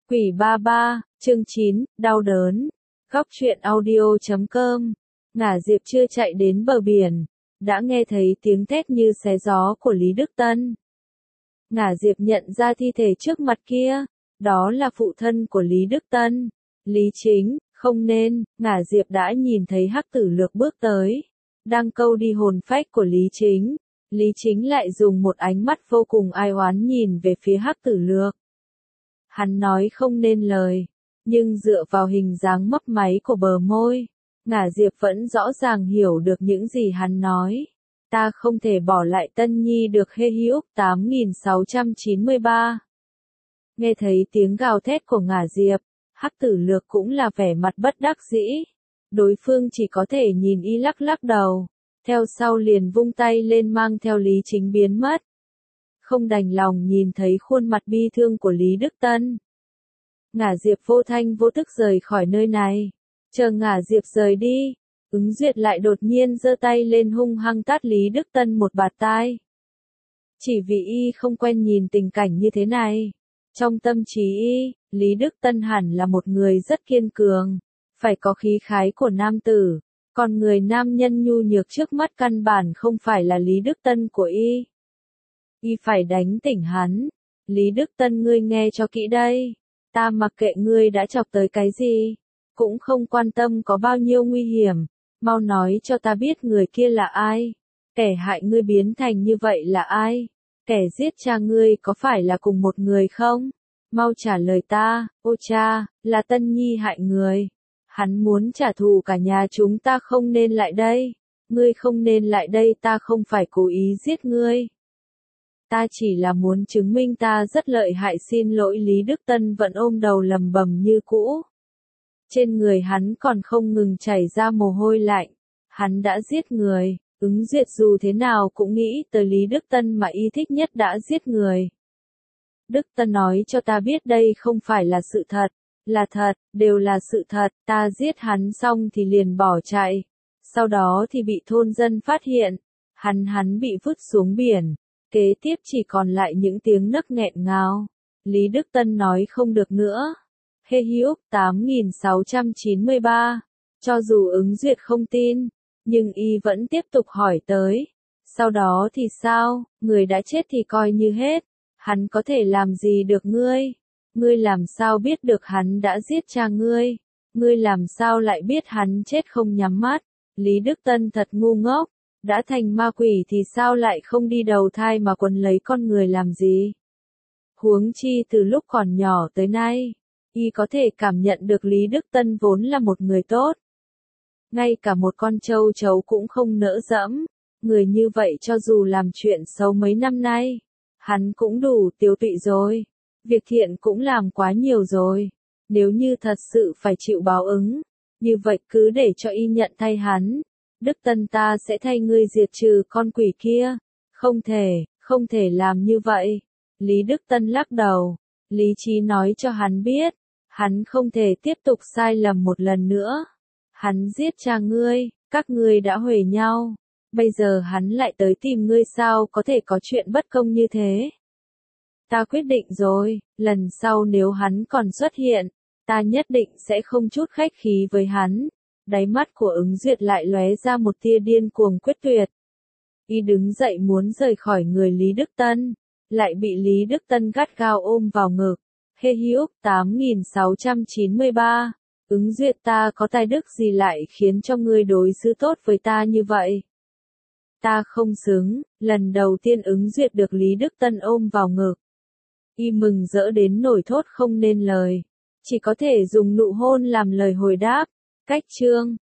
Quỷ ba ba, chương 9, đau đớn. Góc truyện audio.com. Ngả Diệp chưa chạy đến bờ biển, đã nghe thấy tiếng thét như xé gió của Lý Đức Tân. Ngả Diệp nhận ra thi thể trước mặt kia, đó là phụ thân của Lý Đức Tân, Lý Chính. Không nên, Ngả Diệp đã nhìn thấy Hắc Tử Lược bước tới, đang câu đi hồn phách của Lý Chính. Lý Chính lại dùng một ánh mắt vô cùng ai oán nhìn về phía Hắc Tử Lược. Hắn nói không nên lời, nhưng dựa vào hình dáng mấp máy của bờ môi, Ngả Diệp vẫn rõ ràng hiểu được những gì hắn nói. Ta không thể bỏ lại Tân Nhi được. Hê Hữu 8693. Nghe thấy tiếng gào thét của Ngả Diệp, Hắc Tử Lược cũng là vẻ mặt bất đắc dĩ. Đối phương chỉ có thể nhìn y lắc lắc đầu, theo sau liền vung tay lên mang theo Lý Chính biến mất. Không đành lòng nhìn thấy khuôn mặt bi thương của Lý Đức Tân, Ngả Diệp vô thanh vô tức rời khỏi nơi này. Chờ Ngả Diệp rời đi, Ứng Duyệt lại đột nhiên giơ tay lên hung hăng tát Lý Đức Tân một bạt tai. Chỉ vì y không quen nhìn tình cảnh như thế này. Trong tâm trí y, Lý Đức Tân hẳn là một người rất kiên cường, phải có khí khái của nam tử, còn người nam nhân nhu nhược trước mắt căn bản không phải là Lý Đức Tân của y. Y phải đánh tỉnh hắn. Lý Đức Tân, ngươi nghe cho kỹ đây. Ta mặc kệ ngươi đã chọc tới cái gì, cũng không quan tâm có bao nhiêu nguy hiểm. Mau nói cho ta biết người kia là ai. Kẻ hại ngươi biến thành như vậy là ai? Kẻ giết cha ngươi có phải là cùng một người không? Mau trả lời ta. Ô cha, là Tân Nhi hại người. Hắn muốn trả thù cả nhà chúng ta. Không nên lại đây. Ngươi không nên lại đây. Ta không phải cố ý giết ngươi. Ta chỉ là muốn chứng minh ta rất lợi hại. Xin lỗi. Lý Đức Tân vẫn ôm đầu lầm bầm như cũ. Trên người hắn còn không ngừng chảy ra mồ hôi lạnh. Hắn đã giết người. Ứng Duyệt dù thế nào cũng nghĩ tới Lý Đức Tân mà y thích nhất đã giết người. Đức Tân nói cho ta biết đây không phải là sự thật. Là thật, đều là sự thật. Ta giết hắn xong thì liền bỏ chạy. Sau đó thì bị thôn dân phát hiện. Hắn bị vứt xuống biển. Kế tiếp chỉ còn lại những tiếng nấc nghẹn ngào. Lý Đức Tân nói không được nữa. Hê Hữu 8693. Cho dù Ứng Duyệt không tin, nhưng y vẫn tiếp tục hỏi tới. Sau đó thì sao? Người đã chết thì coi như hết. Hắn có thể làm gì được ngươi? Ngươi làm sao biết được hắn đã giết cha ngươi? Ngươi làm sao lại biết hắn chết không nhắm mắt? Lý Đức Tân thật ngu ngốc. Đã thành ma quỷ thì sao lại không đi đầu thai mà quấn lấy con người làm gì? Huống chi từ lúc còn nhỏ tới nay, y có thể cảm nhận được Lý Đức Tân vốn là một người tốt. Ngay cả một con trâu chấu cũng không nỡ dẫm. Người như vậy cho dù làm chuyện xấu mấy năm nay, hắn cũng đủ tiêu tụy rồi. Việc thiện cũng làm quá nhiều rồi. Nếu như thật sự phải chịu báo ứng, như vậy cứ để cho y nhận thay hắn. Đức Tân, ta sẽ thay ngươi diệt trừ con quỷ kia. Không thể làm như vậy. Lý Đức Tân lắc đầu. Lý trí nói cho hắn biết, hắn không thể tiếp tục sai lầm một lần nữa. Hắn giết cha ngươi, các ngươi đã huề nhau. Bây giờ hắn lại tới tìm ngươi, sao có thể có chuyện bất công như thế? Ta quyết định rồi, lần sau nếu hắn còn xuất hiện, ta nhất định sẽ không chút khách khí với hắn. Đáy mắt của Ứng Duyệt lại lóe ra một tia điên cuồng quyết tuyệt. Y đứng dậy muốn rời khỏi người Lý Đức Tân, lại bị Lý Đức Tân gắt gao ôm vào ngực. Hê Hữu 8693. Ứng Duyệt, ta có tài đức gì lại khiến cho ngươi đối xử tốt với ta như vậy? Ta không xứng. Lần đầu tiên Ứng Duyệt được Lý Đức Tân ôm vào ngực, y mừng rỡ đến nổi thốt không nên lời, chỉ có thể dùng nụ hôn làm lời hồi đáp. Cách chương